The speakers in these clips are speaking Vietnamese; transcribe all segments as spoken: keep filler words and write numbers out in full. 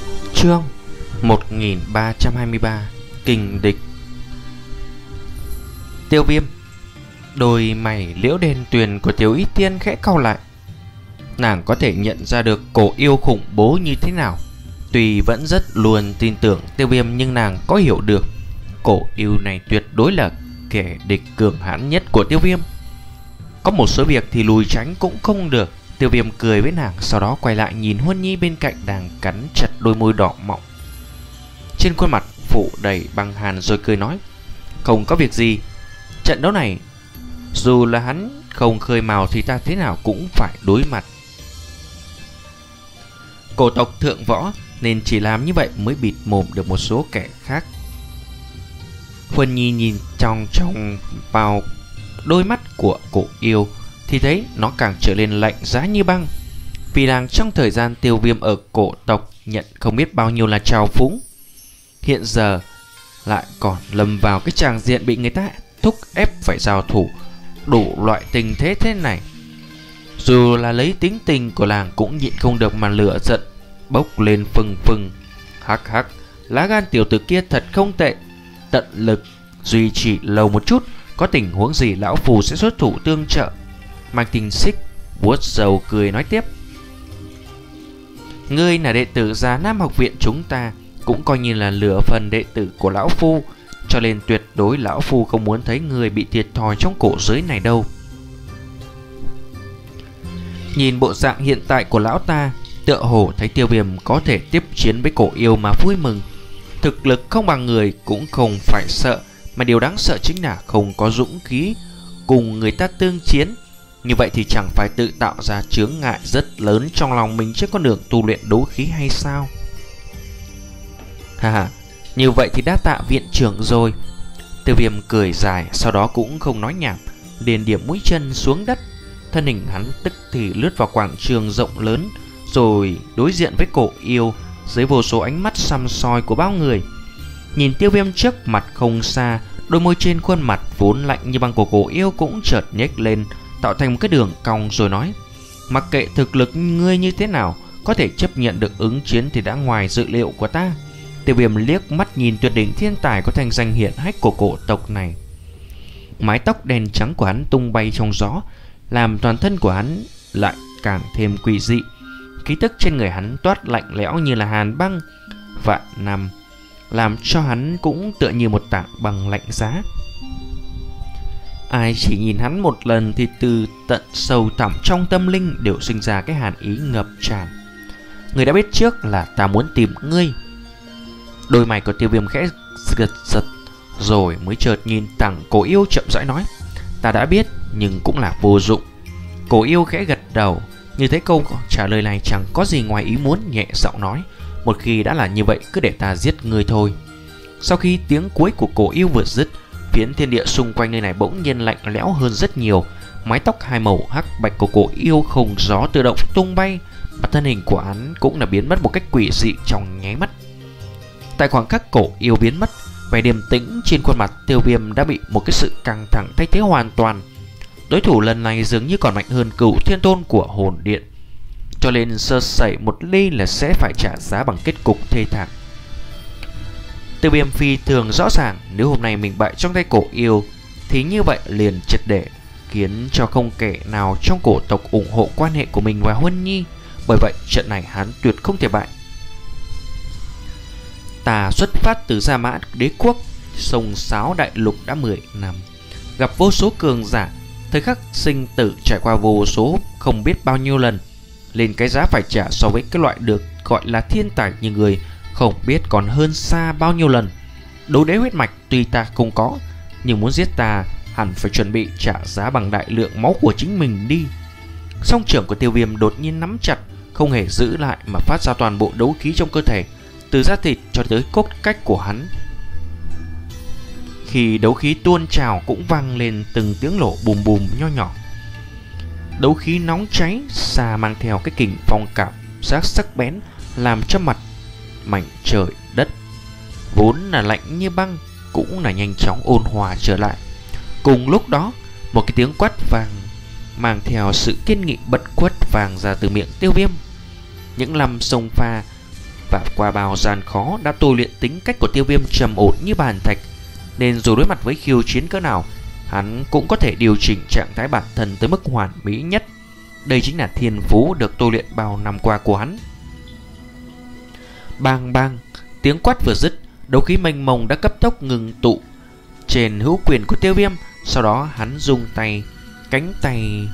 Chương một nghìn ba trăm hai mươi ba. Kình địch. Tiêu Viêm. Đôi mày liễu đen tuyền của Tiểu Y Tiên khẽ cau lại. Nàng có thể nhận ra được cổ yêu khủng bố như thế nào. Tuy vẫn rất luôn tin tưởng Tiêu Viêm, nhưng nàng có hiểu được cổ yêu này tuyệt đối là kẻ địch cường hãn nhất của Tiêu Viêm. Có một số việc thì lùi tránh cũng không được. Tiêu Viêm cười với nàng, sau đó quay lại nhìn Huân Nhi bên cạnh đang cắn chặt đôi môi đỏ mọng, trên khuôn mặt phủ đầy băng hàn, rồi cười nói: không có việc gì. Trận đấu này dù là hắn không khơi mào thì ta thế nào cũng phải đối mặt. Cổ tộc thượng võ nên chỉ làm như vậy mới bịt mồm được một số kẻ khác. Huân Nhi nhìn trong trong vào đôi mắt của cổ yêu thì thấy nó càng trở nên lạnh giá như băng. Vì nàng trong thời gian Tiêu Viêm ở cổ tộc nhận không biết bao nhiêu là trào phúng, hiện giờ lại còn lâm vào cái tràng diện bị người ta thúc ép phải giao thủ đủ loại tình thế thế này. Dù là lấy tính tình của nàng cũng nhịn không được mà lửa giận bốc lên phừng phừng. Hắc hắc, lá gan tiểu tử kia thật không tệ, tận lực duy trì lâu một chút, có tình huống gì lão phù sẽ xuất thủ tương trợ. Mang Tình Xích vuốt râu cười nói tiếp: ngươi là đệ tử Già Nam học viện chúng ta, cũng coi như là lửa phần đệ tử của lão phu, cho nên tuyệt đối lão phu không muốn thấy người bị thiệt thòi trong cổ giới này đâu. Nhìn bộ dạng hiện tại của lão ta, tựa hồ thấy Tiêu Viêm có thể tiếp chiến với cổ yêu mà vui mừng. Thực lực không bằng người cũng không phải sợ, mà điều đáng sợ chính là không có dũng khí cùng người ta tương chiến. Như vậy thì chẳng phải tự tạo ra chướng ngại rất lớn trong lòng mình trên con đường tu luyện đấu khí hay sao? Ha ha, như vậy thì đã tạ viện trưởng rồi. Tiêu Viêm cười dài, sau đó cũng không nói nhảm, liền điểm mũi chân xuống đất. Thân hình hắn tức thì lướt vào quảng trường rộng lớn, rồi đối diện với cổ yêu dưới vô số ánh mắt săm soi của bao người. Nhìn Tiêu Viêm trước mặt không xa, đôi môi trên khuôn mặt vốn lạnh như băng của cổ yêu cũng chợt nhếch lên, tạo thành một cái đường cong, rồi nói: mặc kệ thực lực ngươi như thế nào, có thể chấp nhận được ứng chiến thì đã ngoài dự liệu của ta. Tiêu Viêm liếc mắt nhìn tuyệt đỉnh thiên tài có thành danh hiển hách của cổ tộc này. Mái tóc đen trắng của hắn tung bay trong gió, làm toàn thân của hắn lại càng thêm quỷ dị. Khí tức trên người hắn toát lạnh lẽo như là hàn băng vạn năm, làm cho hắn cũng tựa như một tảng băng lạnh giá. Ai chỉ nhìn hắn một lần thì từ tận sâu thẳm trong tâm linh đều sinh ra cái hàn ý ngập tràn. Người đã biết trước là ta muốn tìm ngươi. Đôi mày của Tiêu Viêm khẽ giật giật, rồi mới chợt nhìn thẳng cổ yêu chậm rãi nói: ta đã biết nhưng cũng là vô dụng. Cổ yêu khẽ gật đầu, như thấy câu trả lời này chẳng có gì ngoài ý muốn, nhẹ giọng nói: một khi đã là như vậy, cứ để ta giết ngươi thôi. Sau khi tiếng cuối của cổ yêu vừa dứt, phiến thiên địa xung quanh nơi này bỗng nhiên lạnh lẽo hơn rất nhiều. Mái tóc hai màu hắc bạch của cổ yêu không gió tự động tung bay, và thân hình của hắn cũng là biến mất một cách quỷ dị trong nháy mắt. Tại khoảng khắc cổ yêu biến mất, vẻ điềm tĩnh trên khuôn mặt Tiêu Viêm đã bị một cái sự căng thẳng thay thế hoàn toàn. Đối thủ lần này dường như còn mạnh hơn Cửu Thiên Tôn của hồn điện, cho nên sơ sẩy một ly là sẽ phải trả giá bằng kết cục thê thảm. Tiêu Viêm phi thường rõ ràng, nếu hôm nay mình bại trong tay cổ yêu thì như vậy liền triệt để khiến cho không kẻ nào trong cổ tộc ủng hộ quan hệ của mình và Huân Nhi. Bởi vậy trận này hắn tuyệt không thể bại. Ta xuất phát từ Gia Mã Đế quốc, sông sáo đại lục đã mười năm, gặp vô số cường giả, thời khắc sinh tử trải qua vô số không biết bao nhiêu lần, lên cái giá phải trả so với cái loại được gọi là thiên tài như người không biết còn hơn xa bao nhiêu lần. Đấu đế huyết mạch tuy ta không có, nhưng muốn giết ta hẳn phải chuẩn bị trả giá bằng đại lượng máu của chính mình đi. Song trưởng của Tiêu Viêm đột nhiên nắm chặt, không hề giữ lại mà phát ra toàn bộ đấu khí trong cơ thể, từ da thịt cho tới cốt cách của hắn. Khi đấu khí tuôn trào cũng vang lên từng tiếng nổ bùm bùm nho nhỏ. Đấu khí nóng cháy xa mang theo cái kình phong cảm giác sắc bén, làm cho mặt mảnh trời đất vốn là lạnh như băng cũng là nhanh chóng ôn hòa trở lại. Cùng lúc đó, một cái tiếng quát vang mang theo sự kiên nghị bất khuất vang ra từ miệng Tiêu Viêm. Những lăm sông pha và qua bao gian khó đã tôi luyện tính cách của Tiêu Viêm trầm ổn như bàn thạch, nên dù đối mặt với khiêu chiến cỡ nào, hắn cũng có thể điều chỉnh trạng thái bản thân tới mức hoàn mỹ nhất. Đây chính là thiên phú được tôi luyện bao năm qua của hắn. Bang bang, tiếng quát vừa dứt, đấu khí mênh mông đã cấp tốc ngừng tụ trên hữu quyền của Tiêu Viêm. Sau đó hắn dùng tay, cánh tay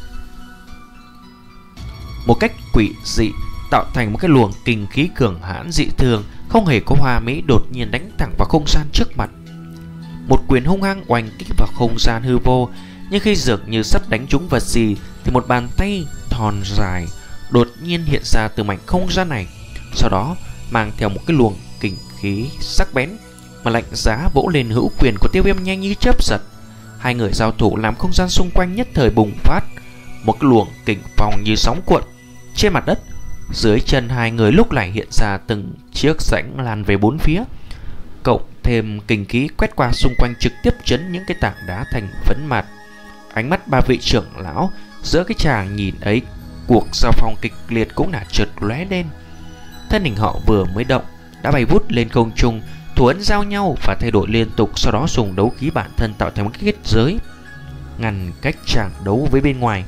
một cách quỷ dị tạo thành một cái luồng kinh khí cường hãn dị thường, không hề có hoa mỹ, đột nhiên đánh thẳng vào không gian trước mặt. Một quyền hung hăng oanh kích vào không gian hư vô, nhưng khi dường như sắp đánh trúng vật gì thì một bàn tay thon dài đột nhiên hiện ra từ mảnh không gian này, sau đó mang theo một cái luồng kinh khí sắc bén mà lạnh giá vỗ lên hữu quyền của Tiêu Viêm nhanh như chớp giật. Hai người giao thủ làm không gian xung quanh nhất thời bùng phát một cái luồng kình phong như sóng cuộn. Trên mặt đất dưới chân hai người lúc này hiện ra từng chiếc rãnh lan về bốn phía, cộng thêm kinh khí quét qua xung quanh trực tiếp chấn những cái tảng đá thành phấn mạt. Ánh mắt ba vị trưởng lão giữa cái chàng nhìn ấy, cuộc giao phong kịch liệt cũng đã chợt lóe lên. Thân hình họ vừa mới động đã bay vút lên không trung, thủ ấn giao nhau và thay đổi liên tục, sau đó dùng đấu khí bản thân tạo thành một cái kết giới ngăn cách chàng đấu với bên ngoài.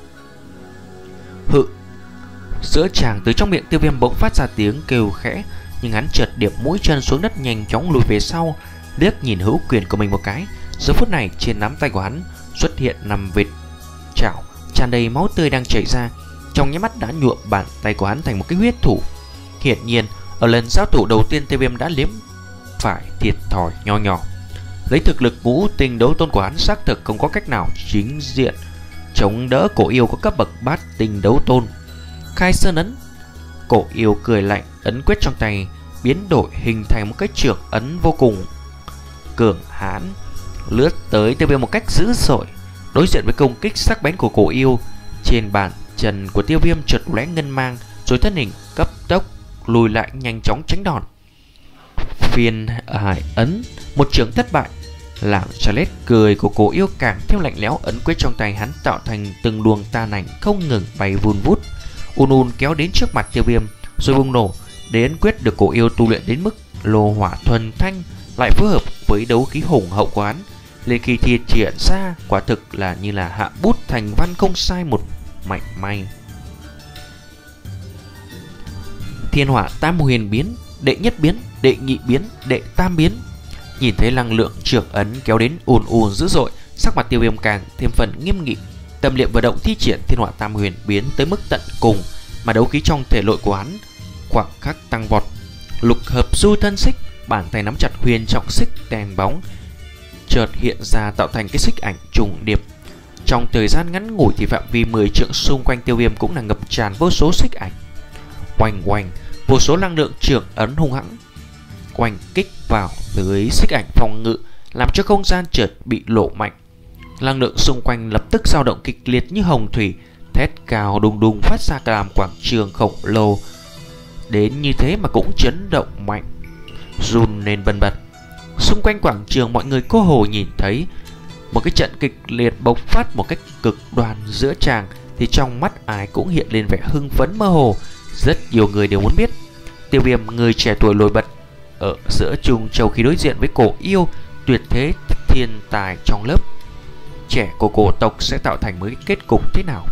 Hự, giữa chàng từ trong miệng Tiêu Viêm bỗng phát ra tiếng kêu khẽ, nhưng hắn chợt điệp mũi chân xuống đất, nhanh chóng lùi về sau, liếc nhìn hữu quyền của mình một cái. Giờ phút này trên nắm tay của hắn xuất hiện năm vệt chảo tràn đầy máu tươi đang chảy ra, trong nháy mắt đã nhuộm bàn tay của hắn thành một cái huyết thủ. Hiển nhiên ở lần giao thủ đầu tiên, Tiêu Viêm đã liếm phải thiệt thòi nho nhỏ. Lấy thực lực ngũ tinh đấu tôn của hắn, xác thực không có cách nào chính diện chống đỡ cổ yêu có cấp bậc bát tinh đấu tôn. Khai sơn ấn. Cổ yêu cười lạnh, ấn quyết trong tay biến đổi hình thành một cái trường ấn vô cùng cường hãn, lướt tới Tiêu Viêm một cách dữ dội. Đối diện với công kích sắc bén của cổ yêu, trên bàn chân của Tiêu Viêm chợt lóe ngân mang, rồi thân hình cấp tốc lùi lại, nhanh chóng tránh đòn. Phiên hải ấn, một trường thất bại, làm cho nét cười của cổ yêu càng thêm lạnh lẽo. Ấn quyết trong tay hắn tạo thành từng luồng tàn ảnh không ngừng bay vun vút, un un kéo đến trước mặt Tiêu Viêm rồi bùng nổ. Để ấn quyết được cổ yêu tu luyện đến mức lô hỏa thuần thanh, lại phối hợp với đấu khí hùng hậu của hắn, lên khi thi triển ra quả thực là như là hạ bút thành văn, không sai một mảy may. Thiên hỏa tam huyền biến, đệ nhất biến, đệ nhị biến, đệ tam biến. Nhìn thấy năng lượng trường ấn kéo đến ùn ùn dữ dội, sắc mặt Tiêu Viêm càng thêm phần nghiêm nghị. Tâm niệm vận động thi triển thiên hỏa tam huyền biến tới mức tận cùng, mà đấu khí trong thể nội của hắn khoảng khắc tăng vọt. Lục hợp du thân xích, bàn tay nắm chặt huyền trọng xích đèn bóng chợt hiện ra tạo thành cái xích ảnh trùng điệp. Trong thời gian ngắn ngủi thì phạm vi mười trượng xung quanh Tiêu Viêm cũng là ngập tràn vô số xích ảnh. Oanh oanh, vô số năng lượng trường ấn hung hãng oanh kích vào lưới xích ảnh phòng ngự, làm cho không gian chợt bị lộ mạnh. Năng lượng xung quanh lập tức dao động kịch liệt như hồng thủy, thét cao đùng đùng phát ra cả làm quảng trường khổng lồ đến như thế mà cũng chấn động mạnh, run lên bần bật. Xung quanh quảng trường mọi người cô hồ nhìn thấy một cái trận kịch liệt bộc phát một cách cực đoan giữa chàng, thì trong mắt ai cũng hiện lên vẻ hưng phấn mơ hồ. Rất nhiều người đều muốn biết Tiêu Viêm, người trẻ tuổi nổi bật ở giữa Trung Châu, khi đối diện với cổ yêu tuyệt thế thiên tài trong lớp trẻ của cổ tộc sẽ tạo thành một cái kết cục thế nào.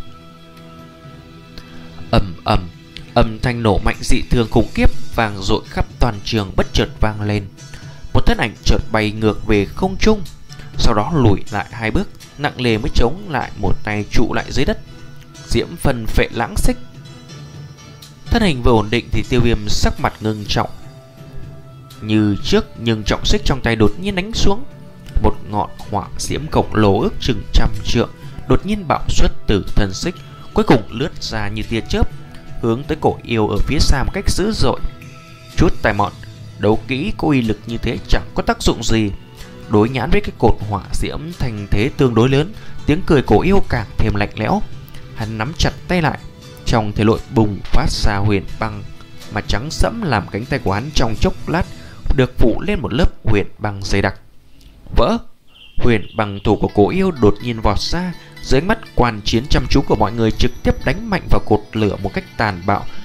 Ầm ầm, âm thanh nổ mạnh dị thường khủng khiếp vang dội khắp toàn trường bất chợt vang lên. Một thân ảnh chợt bay ngược về không trung, sau đó lùi lại hai bước, nặng nề mới chống lại, một tay trụ lại dưới đất. Diễm phần phệ lãng xích. Thân hình vừa ổn định thì Tiêu Viêm sắc mặt ngưng trọng như trước, nhưng trọng xích trong tay đột nhiên đánh xuống. Một ngọn hỏa diễm khổng lồ ước chừng trăm trượng đột nhiên bạo xuất từ thân xích, cuối cùng lướt ra như tia chớp, hướng tới cổ yêu ở phía xa một cách dữ dội. Chút tài mọn, đấu kỹ có uy lực như thế chẳng có tác dụng gì đối nhãn với cái cột hỏa diễm thành thế tương đối lớn. Tiếng cười cổ yêu càng thêm lạnh lẽo. Hắn nắm chặt tay lại, trong thể nội bùng phát ra huyền băng mà trắng sẫm, làm cánh tay của hắn trong chốc lát được phủ lên một lớp huyền băng dày đặc. Vỡ! Huyền băng thủ của cổ yêu đột nhiên vọt ra, dưới ánh mắt quan chiến chăm chú của mọi người trực tiếp đánh mạnh vào cột lửa một cách tàn bạo,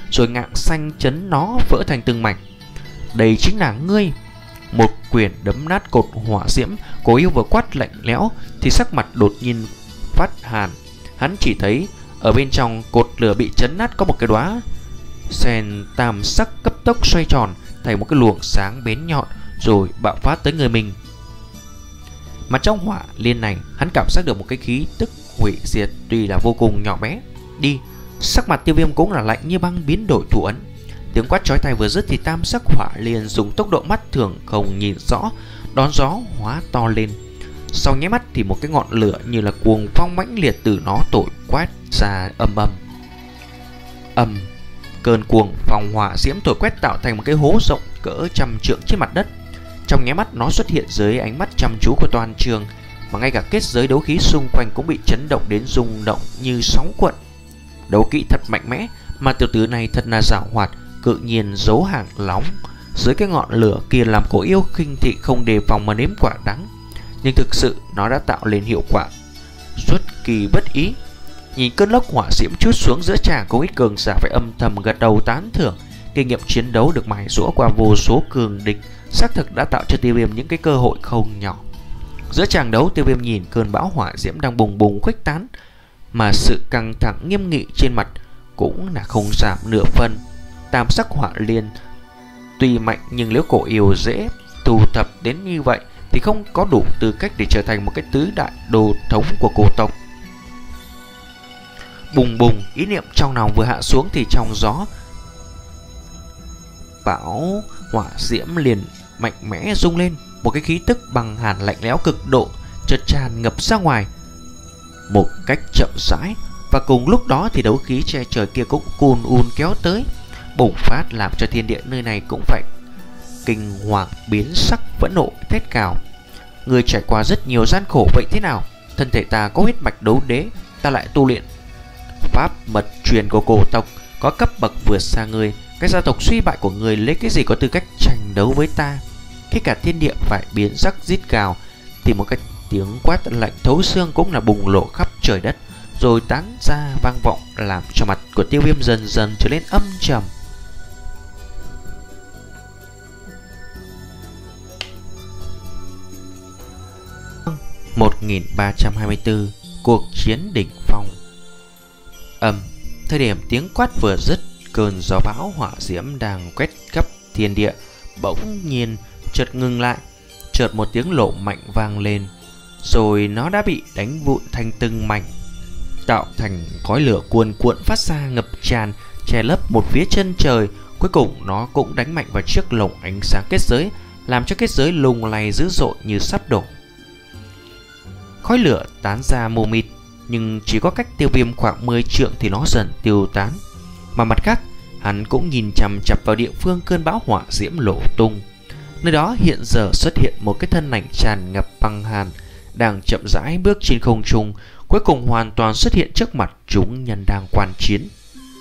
rồi ngạng xanh chấn nó vỡ thành từng mảnh. Đây chính là ngươi. Một quyền đấm nát cột hỏa diễm Cổ Yêu vừa quát lạnh lẽo thì sắc mặt đột nhiên phát hàn. Hắn chỉ thấy ở bên trong cột lửa bị chấn nát có một cái đóa sen tam sắc cấp tốc xoay tròn thành một cái luồng sáng bén nhọn rồi bạo phát tới người mình. Mà trong hỏa liên này, hắn cảm giác được một cái khí tức hủy diệt tuy là vô cùng nhỏ bé. Đi. Sắc mặt Tiêu Viêm cũng là lạnh như băng, biến đổi thủ ấn. Tiếng quát chói tai vừa dứt thì tam sắc hỏa liền dùng tốc độ mắt thường không nhìn rõ đón gió hóa to lên. Sau nháy mắt thì một cái ngọn lửa như là cuồng phong mãnh liệt từ nó thổi quét ra ầm ầm. Ầm. Cơn cuồng phong hỏa diễm thổi quét tạo thành một cái hố rộng cỡ trăm trượng trên mặt đất. Trong nháy mắt nó xuất hiện dưới ánh mắt chăm chú của toàn trường, mà ngay cả kết giới đấu khí xung quanh cũng bị chấn động đến rung động như sóng cuộn. Đấu kỹ thật mạnh mẽ, mà tiểu tử này thật là giảo hoạt, cự nhiên giấu hàng lóng dưới cái ngọn lửa kia, làm Cổ Yêu khinh thị không đề phòng mà nếm quả đắng. Nhưng thực sự nó đã tạo lên hiệu quả xuất kỳ bất ý. Nhìn cơn lốc hỏa diễm chút xuống giữa tràng, không ít cường giả phải âm thầm gật đầu tán thưởng. Kinh nghiệm chiến đấu được mài giũa qua vô số cường địch xác thực đã tạo cho Tiêu Viêm những cái cơ hội không nhỏ. Giữa tràng đấu, Tiêu Viêm nhìn cơn bão hỏa diễm đang bùng bùng khuếch tán, mà sự căng thẳng nghiêm nghị trên mặt cũng là không giảm nửa phần. Tam sắc hỏa liên tuy mạnh, nhưng nếu Cổ Yêu dễ thu thập đến như vậy thì không có đủ tư cách để trở thành một cái tứ đại đồ thống của cổ tộc. Bùng bùng, ý niệm trong lòng vừa hạ xuống thì trong gió bão hỏa diễm liền mạnh mẽ rung lên, một cái khí tức băng hàn lạnh lẽo cực độ chợt tràn ngập ra ngoài một cách chậm rãi. Và cùng lúc đó thì đấu khí che trời kia cũng cuồn un kéo tới, bùng phát làm cho thiên địa nơi này cũng phải kinh hoàng biến sắc, phẫn nộ thét cào. Người trải qua rất nhiều gian khổ vậy thế nào? Thân thể ta có huyết mạch đấu đế, ta lại tu luyện pháp mật truyền của cổ tộc, có cấp bậc vượt xa người. Cái gia tộc suy bại của người lấy cái gì có tư cách tranh đấu với ta? Khi cả thiên địa phải biến sắc rít gào thì một cái tiếng quát lạnh thấu xương cũng là bùng lộ khắp trời đất, rồi tán ra vang vọng, làm cho mặt của Tiêu Viêm dần dần trở nên âm trầm. một nghìn ba trăm hai mươi tư. Cuộc chiến đỉnh phong. Ầm. Thời điểm tiếng quát vừa dứt, cơn gió bão hỏa diễm đang quét khắp thiên địa bỗng nhiên chợt ngừng lại. Chợt một tiếng nổ mạnh vang lên, rồi nó đã bị đánh vụn thành từng mảnh, tạo thành khói lửa cuồn cuộn phát ra ngập tràn, che lấp một phía chân trời. Cuối cùng nó cũng đánh mạnh vào chiếc lồng ánh sáng kết giới, làm cho kết giới lung lay dữ dội như sắp đổ. Khói lửa tán ra mù mịt, nhưng chỉ có cách Tiêu Viêm khoảng mười trượng thì nó dần tiêu tán. Mà mặt khác, hắn cũng nhìn chằm chằm vào địa phương cơn bão hỏa diễm nổ tung. Nơi đó hiện giờ xuất hiện một cái thân ảnh tràn ngập băng hàn, đang chậm rãi bước trên không trung, cuối cùng hoàn toàn xuất hiện trước mặt chúng nhân đang quan chiến.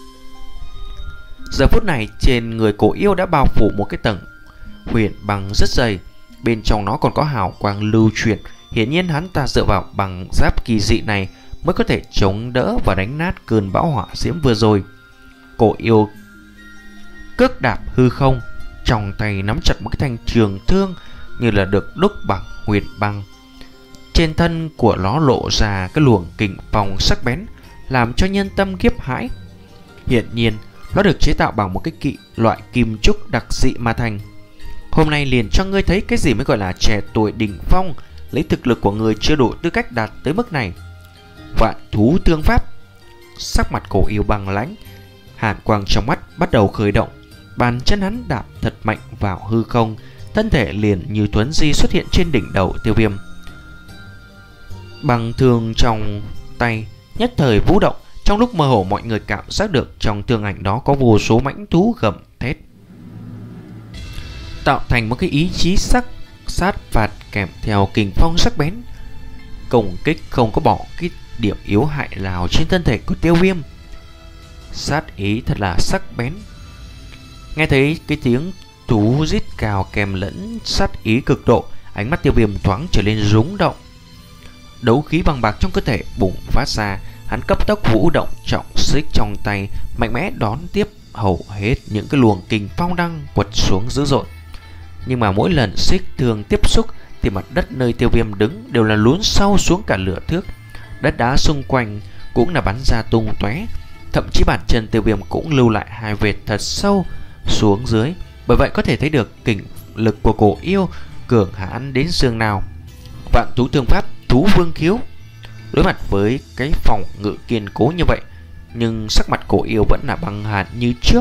Giờ phút này trên người Cổ Yêu đã bao phủ một cái tầng huyền băng rất dày, bên trong nó còn có hào quang lưu chuyển. Hiển nhiên hắn ta dựa vào bằng giáp kỳ dị này mới có thể chống đỡ và đánh nát cơn bão hỏa diễm vừa rồi. Cổ Yêu cước đạp hư không, trong tay nắm chặt một cái thanh trường thương như là được đúc bằng huyền băng. Trên thân của nó lộ ra cái luồng kình phong sắc bén, làm cho nhân tâm khiếp hãi. Hiển nhiên nó được chế tạo bằng một cái kỵ loại kim trúc đặc dị mà thành. Hôm nay liền cho ngươi thấy cái gì mới gọi là trẻ tuổi đỉnh phong. Lấy thực lực của người chưa đủ tư cách đạt tới mức này. Vạn thú tương pháp. Sắc mặt Cổ Yêu băng lãnh, hàn quang trong mắt bắt đầu khởi động. Bàn chân hắn đạp thật mạnh vào hư không, thân thể liền như thuấn di xuất hiện trên đỉnh đầu Tiêu Viêm. Bằng thương trong tay nhất thời vũ động. Trong lúc mơ hồ mọi người cảm giác được trong thương ảnh đó có vô số mãnh thú gầm thét, tạo thành một cái ý chí sắc sát phạt kèm theo kình phong sắc bén, công kích không có bỏ cái điểm yếu hại nào trên thân thể của Tiêu Viêm. Sát ý thật là sắc bén. Nghe thấy cái tiếng thú rít cào kèm lẫn sát ý cực độ, ánh mắt Tiêu Viêm thoáng trở lên rúng động. Đấu khí bằng bạc trong cơ thể bùng phát ra, hắn cấp tốc vũ động trọng xích trong tay, mạnh mẽ đón tiếp hầu hết những cái luồng kình phong đang quật xuống dữ dội. Nhưng mà mỗi lần xích thương tiếp xúc thì mặt đất nơi Tiêu Viêm đứng đều là lún sâu xuống cả nửa thước. Đất đá xung quanh cũng là bắn ra tung tóe. Thậm chí bàn chân Tiêu Viêm cũng lưu lại hai vệt thật sâu xuống dưới. Bởi vậy có thể thấy được kình lực của cổ yêu cường hãn đến xương nào. Vạn thú thương pháp thú vương khiếu. Đối mặt với cái phòng ngự kiên cố như vậy, nhưng sắc mặt cổ yêu vẫn là băng hàn như trước.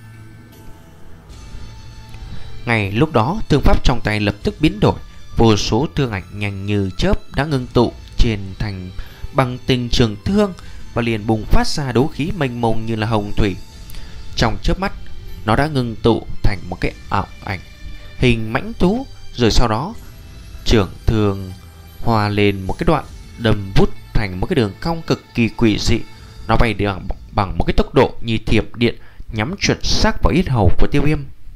Ngay lúc đó, thương pháp trong tay lập tức biến đổi. Vô số thương ảnh nhanh như chớp đã ngưng tụ trên thành băng tinh trường thương và liền bùng phát ra đấu khí mênh mông như là hồng thủy. Trong chớp mắt, nó đã ngưng tụ thành một cái ảo ảnh hình mãnh thú, rồi sau đó trường thương hòa lên một cái đoạn đâm vút thành một cái đường cong cực kỳ quỷ dị. Nó bay bằng, bằng một cái tốc độ như thiểm điện, nhắm chuẩn xác vào yết hầu của Tiêu Viêm.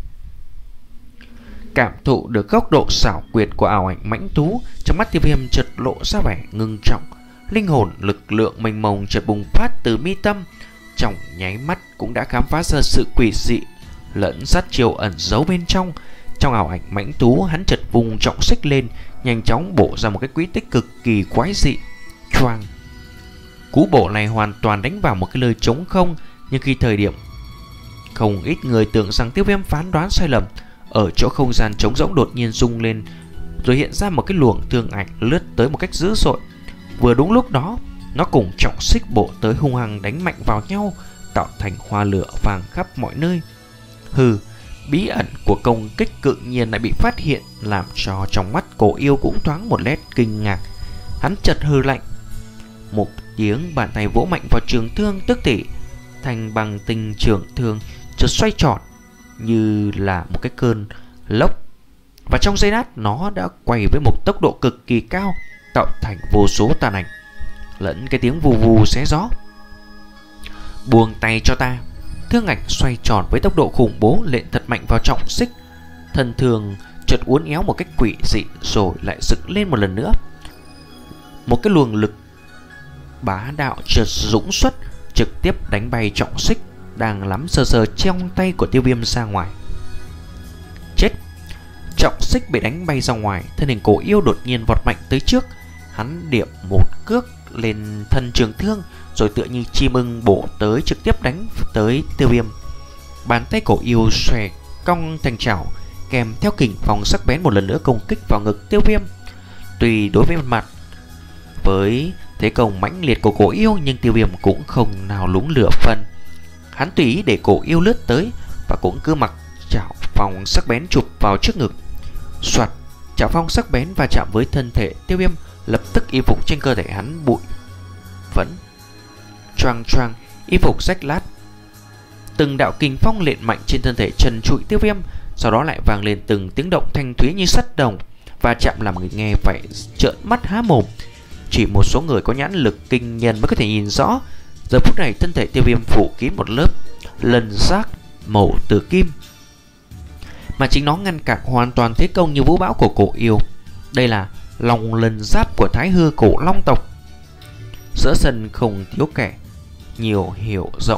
Cảm thụ được góc độ xảo quyệt của ảo ảnh mãnh thú, trong mắt Tiêu Viêm chợt lộ ra vẻ ngưng trọng. Linh hồn lực lượng mênh mông chợt bùng phát từ mi tâm, trong nháy mắt cũng đã khám phá ra sự quỷ dị lẫn sát chiêu ẩn giấu bên trong. Trong ảo ảnh mãnh thú, hắn chợt vùng trọng xích lên, nhanh chóng bổ ra một cái quy tích cực kỳ quái dị. Choang! Cú bổ này hoàn toàn đánh vào một cái nơi trống không, nhưng khi thời điểm không ít người tưởng rằng Tiêu Viêm phán đoán sai lầm. Ở chỗ không gian trống rỗng đột nhiên rung lên, rồi hiện ra một cái luồng thương ảnh lướt tới một cách dữ dội. Vừa đúng lúc đó, nó cùng trọng xích bổ tới hung hăng đánh mạnh vào nhau, tạo thành hoa lửa vàng khắp mọi nơi. Hừ, bí ẩn của công kích tự nhiên lại bị phát hiện, làm cho trong mắt cổ yêu cũng thoáng một nét kinh ngạc. Hắn chợt hừ lạnh một tiếng, bàn tay vỗ mạnh vào trường thương, tức thì thành bằng tinh trường thương chợt xoay tròn như là một cái cơn lốc, và trong giây lát nó đã quay với một tốc độ cực kỳ cao, tạo thành vô số tàn ảnh lẫn cái tiếng vù vù xé gió. Buông tay cho ta! Thương ảnh xoay tròn với tốc độ khủng bố, lện thật mạnh vào trọng xích. Thân thường chợt uốn éo một cách quỷ dị, rồi lại dựng lên một lần nữa. Một cái luồng lực bá đạo chợt dũng xuất, trực tiếp đánh bay trọng xích đang lắm sờ sờ trong tay của Tiêu Viêm ra ngoài. Chết! Trọng xích bị đánh bay ra ngoài, thân hình cổ yêu đột nhiên vọt mạnh tới trước. Hắn điểm một cước lên thân trường thương, rồi tựa như chim ưng bổ tới, trực tiếp đánh tới Tiêu Viêm. Bàn tay cổ yêu xòe cong thành chảo, kèm theo kình phong sắc bén một lần nữa công kích vào ngực Tiêu Viêm. Tuy đối với mặt với thế công mãnh liệt của cổ yêu, nhưng Tiêu Viêm cũng không nào lúng lửa phân. Hắn tùy ý để cổ yêu lướt tới, và cũng cứ mặc chảo phong sắc bén chụp vào trước ngực. Soạt! Chảo phong sắc bén và chạm với thân thể Tiêu Viêm, lập tức y phục trên cơ thể hắn bụi vẫn choang choang, y phục rách lát. Từng đạo kình phong lện mạnh trên thân thể trần trụi Tiêu Viêm, sau đó lại vang lên từng tiếng động thanh thúy như sắt đồng, và chạm làm người nghe phải trợn mắt há mồm. Chỉ một số người có nhãn lực kinh nhân mới có thể nhìn rõ. Giờ phút này thân thể Tiêu Viêm phủ kín một lớp lân giáp màu tử kim, mà chính nó ngăn cản hoàn toàn thế công như vũ bão của cổ yêu. Đây là lòng lân giáp của Thái Hư cổ long tộc. Giữa sân không thiếu kẻ nhiều hiểu rộng,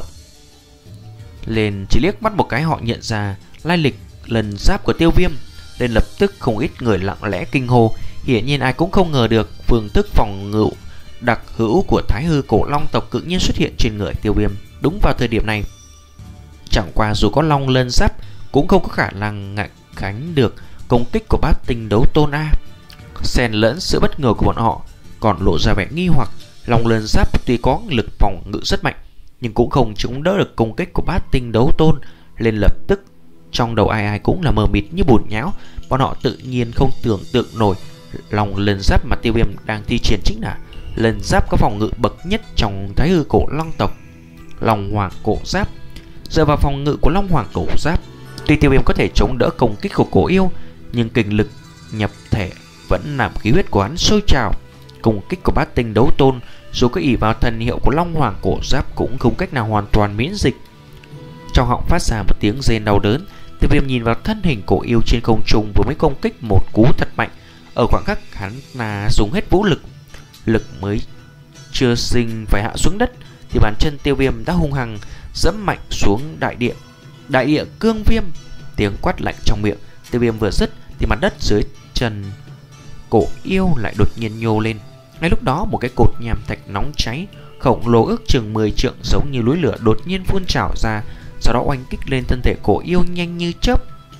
lên chỉ liếc mắt một cái họ nhận ra lai lịch lần giáp của Tiêu Viêm, nên lập tức không ít người lặng lẽ kinh hô. Hiển nhiên ai cũng không ngờ được phương thức phòng ngự đặc hữu của Thái Hư cổ long tộc tự nhiên xuất hiện trên người Tiêu Viêm đúng vào thời điểm này. Chẳng qua dù có long lân giáp cũng không có khả năng ngạnh kháng được công kích của bát tinh đấu tôn A. Xen lẫn sự bất ngờ của bọn họ còn lộ ra vẻ nghi hoặc. Long lân giáp tuy có lực phòng ngự rất mạnh, nhưng cũng không chống đỡ được công kích của bát tinh đấu tôn, nên lập tức trong đầu ai ai cũng là mờ mịt như bùn nhão. Bọn họ tự nhiên không tưởng tượng nổi lòng lân giáp mà Tiêu Viêm đang thi triển chính là lân giáp có phòng ngự bậc nhất trong Thái Hư cổ long tộc, Long Hoàng cổ giáp. Dựa vào phòng ngự của Long Hoàng cổ giáp, tuy Tiêu Viêm có thể chống đỡ công kích của cổ yêu, nhưng kình lực nhập thể vẫn làm khí huyết của hắn sôi trào. Công kích của bát tinh đấu tôn dù có ỷ vào thần hiệu của Long Hoàng cổ giáp cũng không cách nào hoàn toàn miễn dịch. Trong họng phát ra một tiếng rên đau đớn, Tiêu Viêm nhìn vào thân hình cổ yêu trên không trung vừa mới công kích một cú thật mạnh. Ở khoảng khắc hắn là dùng hết vũ lực, lực mới chưa sinh phải hạ xuống đất, thì bàn chân Tiêu Viêm đã hung hăng dẫm mạnh xuống đại địa. Đại địa cương viêm. Tiếng quát lạnh trong miệng Tiêu Viêm vừa dứt thì mặt đất dưới chân cổ yêu lại đột nhiên nhô lên. Ngay lúc đó một cái cột nham thạch nóng cháy khổng lồ ước chừng mười trượng giống như núi lửa đột nhiên phun trào ra, sau đó oanh kích lên thân thể cổ yêu nhanh như chớp.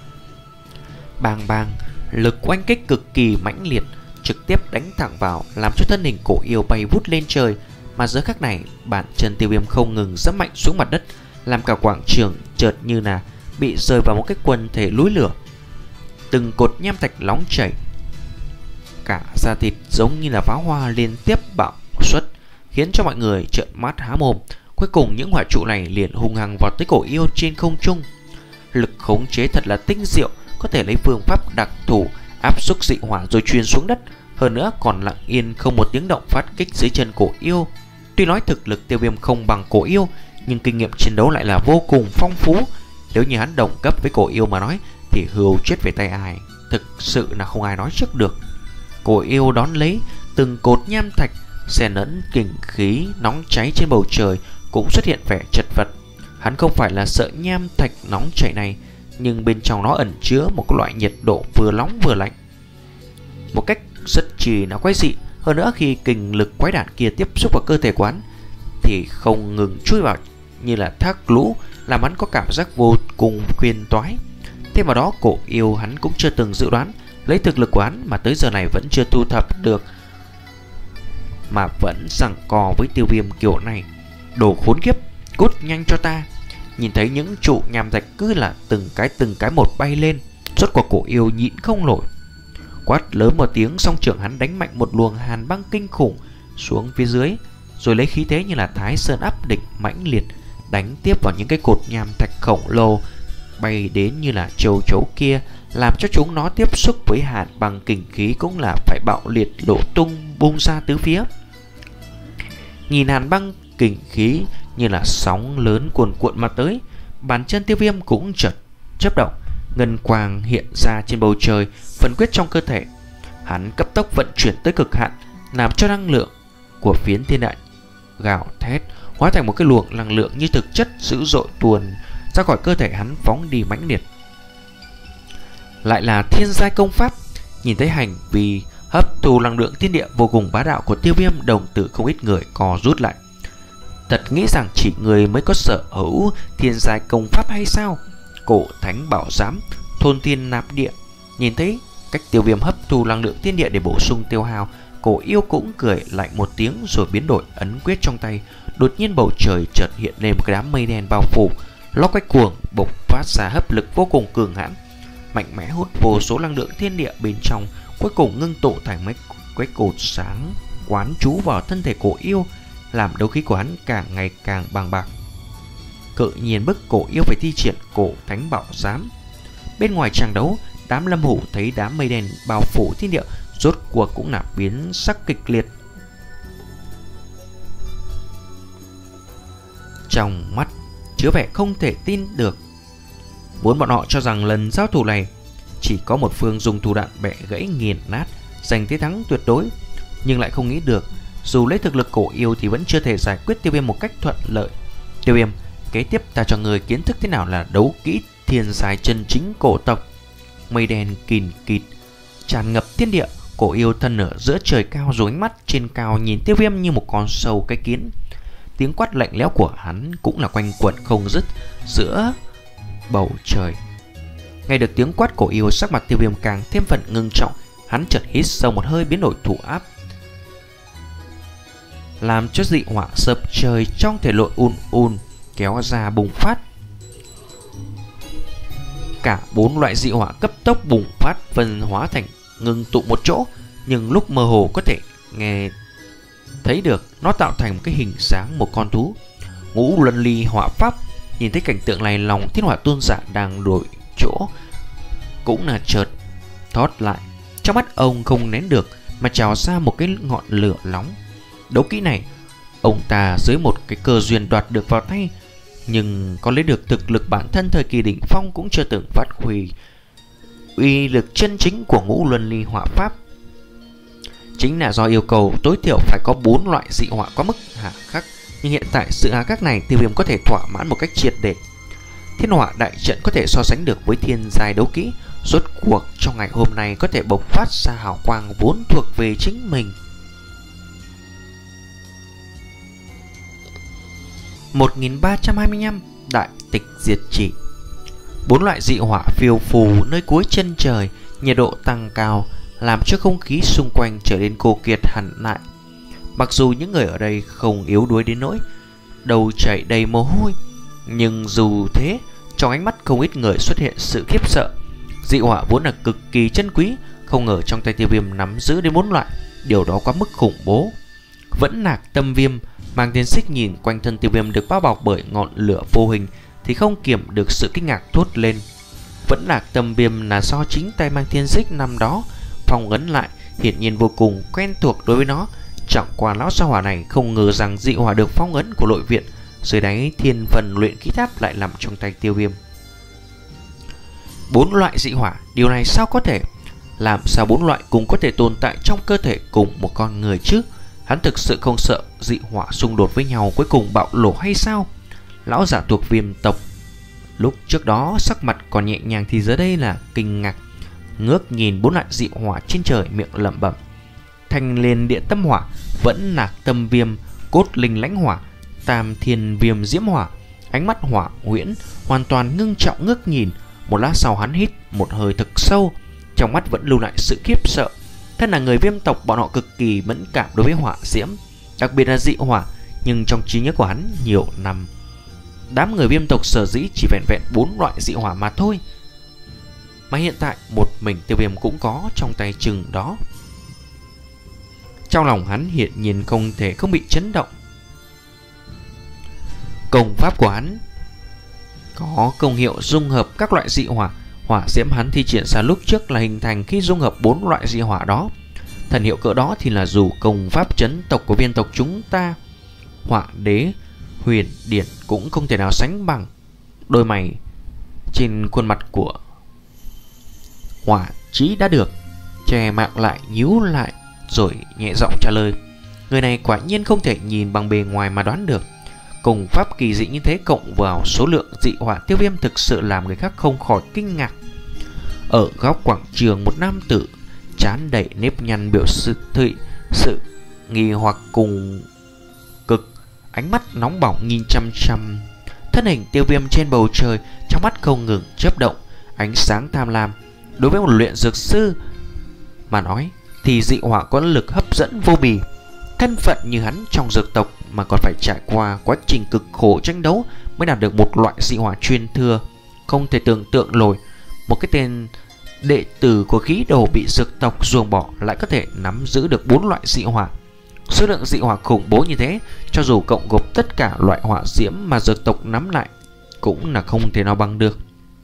Bang bang, lực oanh kích cực kỳ mãnh liệt, trực tiếp đánh thẳng vào, làm cho thân hình cổ yêu bay vút lên trời. Mà giờ khắc này, bàn chân Tiêu Viêm không ngừng giẫm mạnh xuống mặt đất, làm cả quảng trường chợt như là bị rơi vào một cái quần thể núi lửa. Từng cột nham thạch nóng chảy, cả da thịt giống như là pháo hoa liên tiếp bạo xuất, khiến cho mọi người trợn mắt há mồm. Cuối cùng những hỏa trụ này liền hung hăng vào tới cổ yêu trên không trung. Lực khống chế thật là tinh diệu, có thể lấy phương pháp đặc thù áp xúc dị hỏa rồi truyền xuống đất, hơn nữa còn lặng yên không một tiếng động phát kích dưới chân cổ yêu. Tuy nói thực lực Tiêu Viêm không bằng cổ yêu, nhưng kinh nghiệm chiến đấu lại là vô cùng phong phú. Nếu như hắn đồng cấp với cổ yêu mà nói thì hươu chết về tay ai, thực sự là không ai nói trước được. Cổ yêu đón lấy từng cột nham thạch, xen lẫn kình khí nóng cháy trên bầu trời, cũng xuất hiện vẻ chật vật. Hắn không phải là sợ nham thạch nóng chảy này, nhưng bên trong nó ẩn chứa một loại nhiệt độ vừa nóng vừa lạnh, một cách rất chỉ là quái dị. Hơn nữa khi kình lực quái đản kia tiếp xúc vào cơ thể quán thì không ngừng chui vào như là thác lũ, làm hắn có cảm giác vô cùng phiền toái. Thêm vào đó cổ yêu hắn cũng chưa từng dự đoán, lấy thực lực của hắn mà tới giờ này vẫn chưa thu thập được, mà vẫn giằng co với Tiêu Viêm kiểu này. Đồ khốn kiếp, cút nhanh cho ta. Nhìn thấy những trụ nham thạch cứ là từng cái từng cái một bay lên, rốt cuộc cổ yêu nhịn không nổi, quát lớn một tiếng, song trưởng hắn đánh mạnh một luồng hàn băng kinh khủng xuống phía dưới, rồi lấy khí thế như là Thái Sơn áp địch mãnh liệt đánh tiếp vào những cái cột nham thạch khổng lồ bay đến như là châu chấu kia, làm cho chúng nó tiếp xúc với hàn băng kình khí cũng là phải bạo liệt đổ tung bung ra tứ phía. Nhìn hàn băng kình khí như là sóng lớn cuồn cuộn mà tới, bàn chân Tiêu Viêm cũng chợt chớp động, ngân quang hiện ra trên bầu trời. Phần quyết trong cơ thể hắn cấp tốc vận chuyển tới cực hạn, làm cho năng lượng của phiến thiên đại gào thét hóa thành một cái luồng năng lượng như thực chất dữ dội tuôn ra khỏi cơ thể hắn, phóng đi mãnh liệt. Lại là thiên giai công pháp. Nhìn thấy hành vi hấp thu năng lượng thiên địa vô cùng bá đạo của Tiêu Viêm, đồng tử không ít người co rút lại. Thật nghĩ rằng chỉ người mới có sở hữu thiên giai công pháp hay sao? Cổ thánh bảo giám, thôn thiên nạp địa. Nhìn thấy cách Tiêu Viêm hấp thu năng lượng thiên địa để bổ sung tiêu hao, cổ yêu cũng cười lạnh một tiếng rồi biến đổi ấn quyết trong tay. Đột nhiên bầu trời chợt hiện lên một cái đám mây đen bao phủ, lốc quách cuồng bộc phát ra hấp lực vô cùng cường hãn, mạnh mẽ hút vô số năng lượng thiên địa bên trong, cuối cùng ngưng tụ thành mấy cái cột sáng quán trú vào thân thể cổ yêu, làm đấu khí của hắn càng ngày càng bằng bạc. Cự nhiên bức cổ yêu phải thi triển cổ thánh bảo giám. Bên ngoài tràng đấu, đám lâm hủ thấy đám mây đen bao phủ thiên địa rốt cuộc cũng là biến sắc kịch liệt. Trong mắt chứa vẻ không thể tin được. Vốn bọn họ cho rằng lần giao thủ này chỉ có một phương dùng thủ đoạn bẻ gãy nghiền nát, giành thế thắng tuyệt đối, nhưng lại không nghĩ được dù lấy thực lực cổ yêu thì vẫn chưa thể giải quyết Tiêu Viêm một cách thuận lợi. Tiêu Viêm, kế tiếp ta cho người kiến thức thế nào là đấu kỹ thiên giai chân chính cổ tộc. Mây đen kìn kịt tràn ngập thiên địa, cổ yêu thân ở giữa trời cao rồi ánh mắt trên cao nhìn Tiêu Viêm như một con sâu cái kiến. Tiếng quát lạnh lẽo của hắn cũng là quanh quẩn không dứt giữa bầu trời. Nghe được tiếng quát cổ yêu, sắc mặt Tiêu Viêm càng thêm phần ngưng trọng. Hắn chợt hít sâu một hơi, biến đổi thủ áp, làm cho dị hỏa sập trời trong thể lội ùn ùn kéo ra bùng phát. Cả bốn loại dị hỏa cấp tốc bùng phát, phân hóa thành ngưng tụ một chỗ, nhưng lúc mơ hồ có thể nghe thấy được nó tạo thành một cái hình dáng một con thú. Ngũ luân ly hỏa pháp. Nhìn thấy cảnh tượng này, lòng Thiên Hỏa Tôn giả đang đổi chỗ cũng là chợt thót lại. Trong mắt ông không nén được mà trào ra một cái ngọn lửa nóng. Đấu kỹ này ông ta dưới một cái cơ duyên đoạt được vào tay, nhưng có lấy được thực lực bản thân thời kỳ đỉnh phong cũng chưa từng phát huy uy lực chân chính của ngũ luân ly hỏa pháp. Chính là do yêu cầu tối thiểu phải có bốn loại dị hỏa quá mức hà khắc, nhưng hiện tại sự hà khắc này Tiêu Viêm có thể thỏa mãn một cách triệt để. Thiên hỏa đại trận có thể so sánh được với thiên giai đấu kỹ, rốt cuộc trong ngày hôm nay có thể bộc phát ra hào quang vốn thuộc về chính mình. một nghìn ba trăm hai mươi lăm Đại tịch diệt chỉ. Bốn loại dị hỏa phiêu phù nơi cuối chân trời, nhiệt độ tăng cao làm cho không khí xung quanh trở nên khô kiệt hẳn lại. Mặc dù những người ở đây không yếu đuối đến nỗi đầu chảy đầy mồ hôi, nhưng dù thế, trong ánh mắt không ít người xuất hiện sự khiếp sợ. Dị hỏa vốn là cực kỳ chân quý, không ngờ trong tay Tiêu Viêm nắm giữ đến bốn loại, điều đó quá mức khủng bố. Vẫn Nạc Tâm Viêm mang tên Xích nhìn quanh thân Tiêu Viêm được bao bọc bởi ngọn lửa vô hình thì không kiềm được sự kinh ngạc thốt lên. Vẫn Nạc Tâm Viêm là do chính tay mang thiên xích năm đó phong ấn lại, hiển nhiên vô cùng quen thuộc đối với nó. Chẳng qua lão gia hỏa này không ngờ rằng dị hỏa được phong ấn của nội viện dưới đáy thiên phần luyện khí tháp lại nằm trong tay Tiêu Viêm. Bốn loại dị hỏa, điều này sao có thể? Làm sao bốn loại cùng có thể tồn tại trong cơ thể cùng một con người chứ? Hắn thực sự không sợ dị hỏa xung đột với nhau cuối cùng bạo lộ hay sao? Lão giả thuộc Viêm tộc lúc trước đó sắc mặt còn nhẹ nhàng thì giờ đây là kinh ngạc, ngước nhìn bốn loại dị hỏa trên trời, miệng lẩm bẩm: Thanh Liên Địa Tâm Hỏa, Vẫn Nạc Tâm Viêm, Cốt Linh Lãnh Hỏa, Tam Thiên Viêm Diễm Hỏa. Ánh mắt Hỏa Huyễn hoàn toàn ngưng trọng ngước nhìn. Một lát sau hắn hít một hơi thật sâu, trong mắt vẫn lưu lại sự khiếp sợ. Thân là người Viêm tộc, bọn họ cực kỳ mẫn cảm đối với hỏa diễm, đặc biệt là dị hỏa. Nhưng trong trí nhớ của hắn nhiều năm, đám người Viêm tộc sở dĩ chỉ vẹn vẹn bốn loại dị hỏa mà thôi, mà hiện tại một mình Tiêu Viêm cũng có trong tay chừng đó. Trong lòng hắn hiện nhiên không thể không bị chấn động. Công pháp của hắn có công hiệu dung hợp các loại dị hỏa. Hỏa diễm hắn thi triển ra lúc trước là hình thành khi dung hợp bốn loại dị hỏa đó. Thần hiệu cỡ đó thì là dù công pháp chấn tộc của Viên tộc chúng ta, Hỏa Đế Huyền Điển cũng không thể nào sánh bằng. Đôi mày trên khuôn mặt của Hỏa Chí đã được che mạng lại nhíu lại, rồi nhẹ giọng trả lời: Người này quả nhiên không thể nhìn bằng bề ngoài mà đoán được. Công pháp kỳ dị như thế cộng vào số lượng dị hỏa Tiêu Viêm thực sự làm người khác không khỏi kinh ngạc. Ở góc quảng trường, một nam tử trán đầy nếp nhăn biểu sự thị sự nghi hoặc cùng cực, ánh mắt nóng bỏng nhìn chăm chăm thân hình Tiêu Viêm trên bầu trời, trong mắt không ngừng chớp động ánh sáng tham lam. Đối với một luyện dược sư mà nói thì dị hỏa có lực hấp dẫn vô bì. Thân phận như hắn trong dược tộc mà còn phải trải qua quá trình cực khổ tranh đấu mới đạt được một loại dị hỏa truyền thừa, không thể tưởng tượng nổi một cái tên đệ tử của khí đồ bị dược tộc ruồng bỏ lại có thể nắm giữ được bốn loại dị hỏa. Số lượng dị hỏa khủng bố như thế, cho dù cộng gộp tất cả loại hỏa diễm mà dược tộc nắm lại cũng là không thể nào bằng được.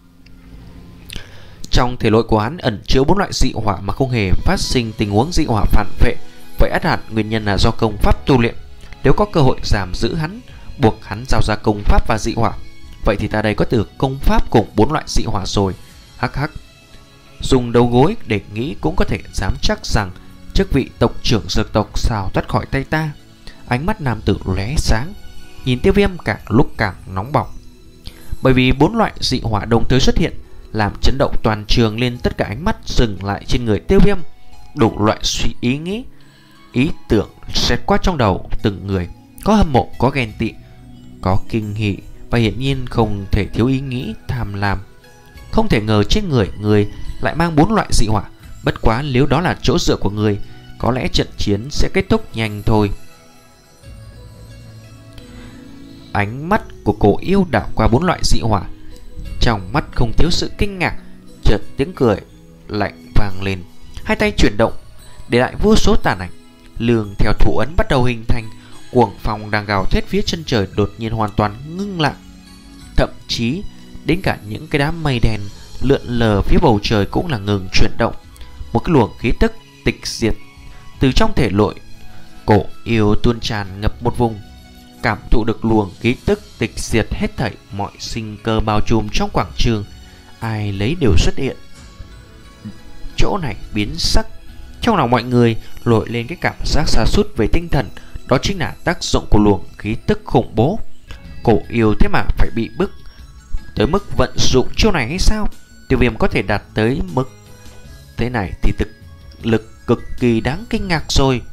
Trong thể lội của hắn ẩn chứa bốn loại dị hỏa mà không hề phát sinh tình huống dị hỏa phản vệ. Vậy ắt hẳn nguyên nhân là do công pháp tu luyện. Nếu có cơ hội giảm giữ hắn, buộc hắn giao ra công pháp và dị hỏa, vậy thì ta đây có được công pháp cùng bốn loại dị hỏa rồi. Hắc hắc, dùng đầu gối để nghĩ cũng có thể dám chắc rằng chức vị tộc trưởng dược tộc sao thoát khỏi tay ta. Ánh mắt nam tử lóe sáng, nhìn Tiêu Viêm càng lúc càng nóng bỏng. Bởi vì bốn loại dị hỏa đồng thời xuất hiện, làm chấn động toàn trường, lên tất cả ánh mắt dừng lại trên người Tiêu Viêm. Đủ loại suy ý nghĩ, ý tưởng xẹt qua trong đầu từng người, có hâm mộ, có ghen tị, có kinh hỉ, và hiển nhiên không thể thiếu ý nghĩ tham lam. Không thể ngờ trên người người lại mang bốn loại dị hỏa. Bất quá nếu đó là chỗ dựa của người, có lẽ trận chiến sẽ kết thúc nhanh thôi. Ánh mắt của cổ yêu đảo qua bốn loại dị hỏa, trong mắt không thiếu sự kinh ngạc. Chợt tiếng cười lạnh vang lên, hai tay chuyển động để lại vô số tàn ảnh. Lường theo thủ ấn bắt đầu hình thành. Cuồng phong đang gào thét phía chân trời đột nhiên hoàn toàn ngưng lại. Thậm chí đến cả những cái đám mây đen lượn lờ phía bầu trời cũng là ngừng chuyển động. Một cái luồng khí tức tịch diệt từ trong thể lội cổ yêu tuôn tràn ngập một vùng. Cảm thụ được luồng khí tức tịch diệt hết thảy mọi sinh cơ bao trùm trong quảng trường, ai lấy đều xuất hiện. Chỗ này biến sắc. Trong lòng mọi người nổi lên cái cảm giác sa sút về tinh thần. Đó chính là tác dụng của luồng khí tức khủng bố. Cổ yêu thế mà phải bị bức tới mức vận dụng chiêu này hay sao? Tiêu Viêm có thể đạt tới mức thế này thì thực lực cực kỳ đáng kinh ngạc rồi.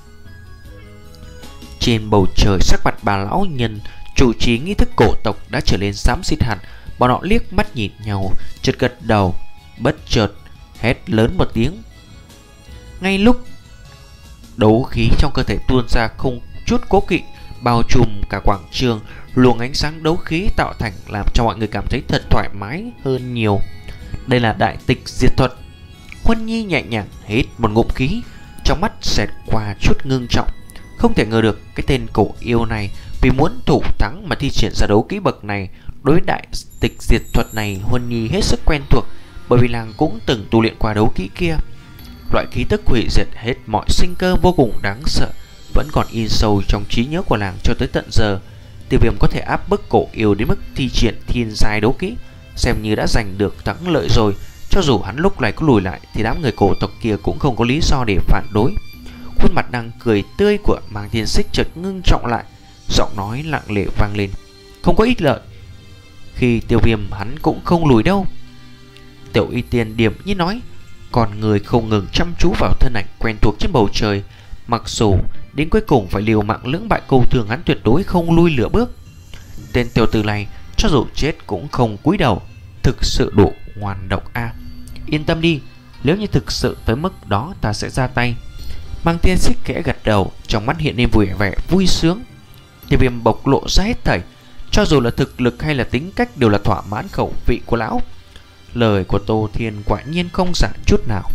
Trên bầu trời, sắc mặt bà lão nhân chủ trì nghi thức cổ tộc đã trở nên xám xịt hẳn. Bọn họ liếc mắt nhìn nhau, chợt gật đầu, bất chợt hét lớn một tiếng. Ngay lúc đấu khí trong cơ thể tuôn ra không chút cố kỵ, bao trùm cả quảng trường, luồng ánh sáng đấu khí tạo thành làm cho mọi người cảm thấy thật thoải mái hơn nhiều. Đây là đại tịch diệt thuật. Huân Nhi nhẹ nhàng hít một ngụm khí, trong mắt xẹt qua chút ngưng trọng. Không thể ngờ được cái tên cổ yêu này vì muốn thủ thắng mà thi triển ra đấu kỹ bậc này. Đối với đại tịch diệt thuật này, Huân Nhi hết sức quen thuộc, bởi vì nàng cũng từng tu luyện qua đấu kỹ kia. Loại khí tức hủy diệt hết mọi sinh cơ vô cùng đáng sợ vẫn còn in sâu trong trí nhớ của nàng cho tới tận giờ. Tiêu Viêm có thể áp bức cổ yêu đến mức thi triển thiên giai đấu kỹ, xem như đã giành được thắng lợi rồi. Cho dù hắn lúc này có lùi lại thì đám người cổ tộc kia cũng không có lý do để phản đối. Khuôn mặt đang cười tươi của Mang Thiên Xích chợt ngưng trọng lại, giọng nói lặng lẽ vang lên. Không có ích lợi. Khi Tiêu Viêm hắn cũng không lùi đâu. Tiểu Y Tiên điểm như nói, còn người không ngừng chăm chú vào thân ảnh quen thuộc trên bầu trời. Mặc dù đến cuối cùng phải liều mạng lưỡng bại câu thương, hắn tuyệt đối không lui lửa bước. Tên tiểu tử này cho dù chết cũng không cúi đầu, thực sự đủ ngoan độc a. À, yên tâm đi, nếu như thực sự tới mức đó ta sẽ ra tay. Mang Thiên Xích khẽ gật đầu, trong mắt hiện lên vui vẻ vui sướng. Tiêu Viêm bộc lộ ra hết thảy, cho dù là thực lực hay là tính cách đều là thỏa mãn khẩu vị của lão. Lời của Tô Thiên quả nhiên không giả chút nào.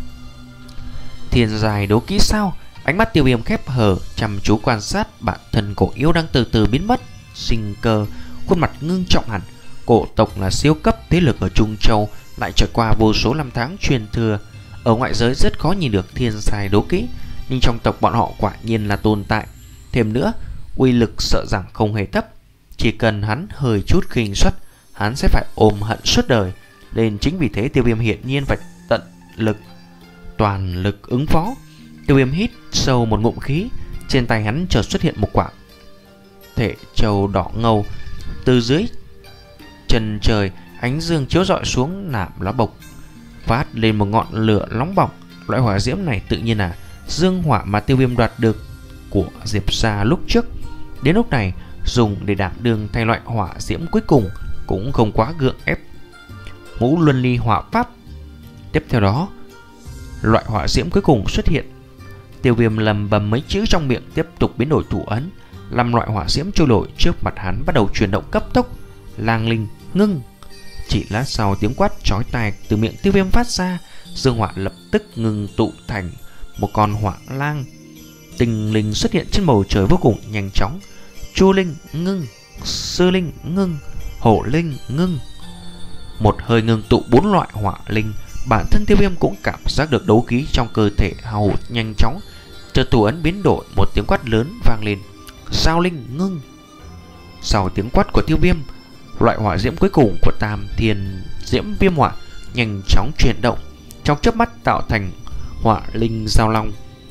Thiên dài đấu kỹ sao? Ánh mắt Tiêu Viêm khép hờ, chăm chú quan sát bản thân cổ yêu đang từ từ biến mất sinh cơ, khuôn mặt ngưng trọng hẳn. Cổ tộc là siêu cấp thế lực ở Trung Châu, lại trải qua vô số năm tháng truyền thừa. Ở ngoại giới rất khó nhìn được thiên dài đấu kỹ, nhưng trong tộc bọn họ quả nhiên là tồn tại. Thêm nữa, uy lực sợ rằng không hề thấp. Chỉ cần hắn hơi chút khinh suất, hắn sẽ phải ôm hận suốt đời. Nên chính vì thế Tiêu Viêm hiển nhiên phải tận lực, toàn lực ứng phó. Tiêu Viêm hít sâu một ngụm khí, trên tay hắn chợt xuất hiện một quả thể châu đỏ ngầu. Từ dưới chân trời, ánh dương chiếu rọi xuống nạm lá bộc phát lên một ngọn lửa nóng bỏng. Loại hỏa diễm này tự nhiên là dương hỏa mà Tiêu Viêm đoạt được của Diệp Gia lúc trước. Đến lúc này dùng để đảm đương thay loại hỏa diễm cuối cùng cũng không quá gượng ép. Ngũ Luân Ly hỏa pháp. Tiếp theo đó, loại hỏa diễm cuối cùng xuất hiện. Tiêu Viêm lầm bầm mấy chữ trong miệng, tiếp tục biến đổi thủ ấn. Năm loại hỏa diễm trôi nổi trước mặt hắn bắt đầu chuyển động cấp tốc. Lang linh ngưng. Chỉ lát sau, tiếng quát chói tai từ miệng Tiêu Viêm phát ra, dương hỏa lập tức ngừng tụ thành một con hỏa lang tinh linh xuất hiện trên bầu trời vô cùng nhanh chóng. Chu linh ngưng, sư linh ngưng, hổ linh ngưng. Một hơi ngưng tụ bốn loại hỏa linh. Bản thân Tiêu Viêm cũng cảm giác được đấu khí trong cơ thể hao hụt nhanh chóng. Chợt thủ ấn biến đổi, một tiếng quát lớn vang lên. Giao linh ngưng. Sau tiếng quát của Tiêu Viêm, loại hỏa diễm cuối cùng của Tam Thiên Diễm Viêm Hỏa nhanh chóng chuyển động, trong chớp mắt tạo thành hỏa linh giao long,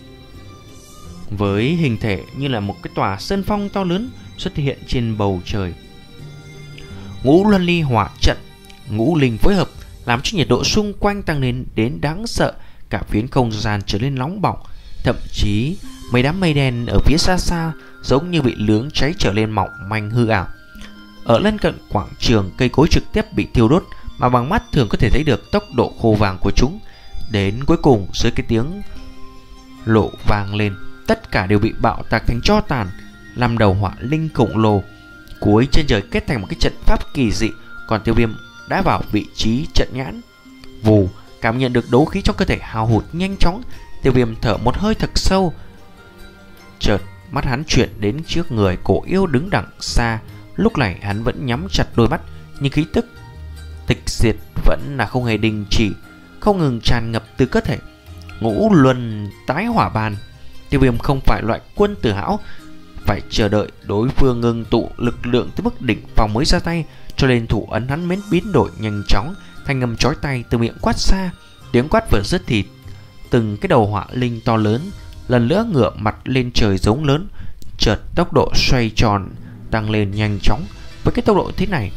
với hình thể như là một cái tòa sơn phong to lớn xuất hiện trên bầu trời. Ngũ Luân Ly hỏa trận, ngũ linh phối hợp làm cho nhiệt độ xung quanh tăng lên đến đáng sợ, cả phiến không gian trở nên nóng bỏng. Thậm chí mấy đám mây đen ở phía xa xa giống như bị nướng cháy trở lên mỏng manh hư ảo. Ở lân cận quảng trường, cây cối trực tiếp bị thiêu đốt, mà bằng mắt thường có thể thấy được tốc độ khô vàng của chúng. Đến cuối cùng, dưới cái tiếng lộ vang lên, tất cả đều bị bạo tạc thành tro tàn. Năm đầu hỏa linh khổng lồ cuối trên trời kết thành một cái trận pháp kỳ dị. Còn Tiêu Viêm đã vào vị trí trận nhãn. Vù, cảm nhận được đấu khí trong cơ thể hao hụt nhanh chóng, Tiêu Viêm thở một hơi thật sâu. Chợt mắt hắn chuyển đến trước người cổ yêu đứng đằng xa. Lúc này hắn vẫn nhắm chặt đôi mắt, nhưng khí tức tịch diệt vẫn là không hề đình chỉ, không ngừng tràn ngập từ cơ thể. Ngũ luân tái hỏa bàn. Tiêu Viêm không phải loại quân tử hão, phải chờ đợi đối phương ngưng tụ lực lượng tới mức đỉnh phong mới ra tay, cho nên thủ ấn hắn mến biến đổi nhanh chóng, thanh âm chói tai từ miệng quát xa. Tiếng quát vừa dứt thì từng cái đầu hỏa linh to lớn lần nữa ngửa mặt lên trời giống lớn. Chợt tốc độ xoay tròn tăng lên nhanh chóng. Với cái tốc độ thế này,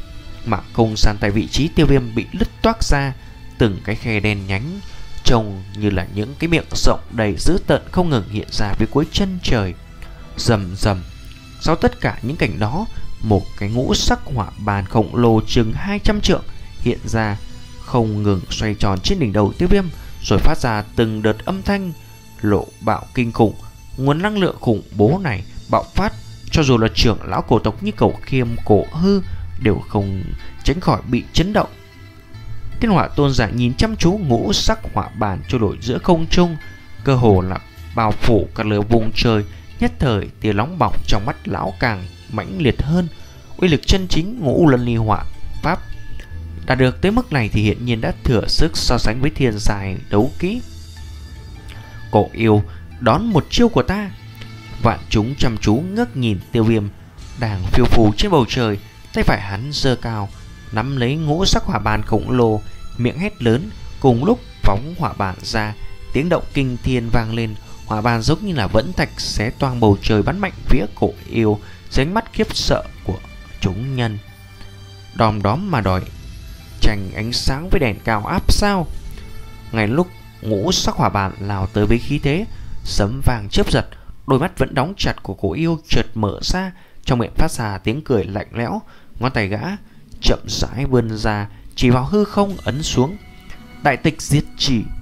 Mảng không gian tại vị trí Tiêu Viêm bị đứt toác ra, từng cái khe đen nhánh trông như là những cái miệng rộng đầy dữ tợn không ngừng hiện ra phía cuối chân trời. Rầm rầm. Sau tất cả những cảnh đó, một cái ngũ sắc hỏa bàn khổng lồ chừng hai trăm trượng hiện ra, không ngừng xoay tròn trên đỉnh đầu Tiêu Viêm, rồi phát ra từng đợt âm thanh lộ bạo kinh khủng. Nguồn năng lượng khủng bố này bạo phát, cho dù là trưởng lão cổ tộc như Cẩu Khiêm, Cổ Hư đều không tránh khỏi bị chấn động. Thiên Hỏa Tôn giả nhìn chăm chú ngũ sắc hỏa bàn trôi nổi giữa không trung, cơ hồ là bao phủ cả lửa vùng trời. Nhất thời tia nóng bỏng trong mắt lão càng mãnh liệt hơn. Uy lực chân chính ngũ luân ly hỏa pháp đạt được tới mức này thì hiện nhiên đã thừa sức so sánh với thiên giai đấu kỹ. Cổ yêu đón một chiêu của ta. Vạn chúng chăm chú ngước nhìn Tiêu Viêm đang phiêu phù trên bầu trời, tay phải hắn giơ cao nắm lấy ngũ sắc hỏa bàn khổng lồ, miệng hét lớn. Cùng lúc phóng hỏa bàn ra, tiếng động kinh thiên vang lên. Hỏa bàn giống như là vẫn thạch xé toang bầu trời bắn mạnh phía cổ yêu, dưới ánh mắt khiếp sợ của chúng nhân. Đom đóm mà đòi tranh ánh sáng với đèn cao áp sao? Ngay lúc ngũ sắc hỏa bàn lao tới với khí thế sấm vàng chớp giật, đôi mắt vẫn đóng chặt của cổ yêu chợt mở ra, trong miệng phát ra tiếng cười lạnh lẽo. Ngón tay gã chậm rãi vươn ra, chỉ vào hư không ấn xuống. Đại tịch diệt chỉ.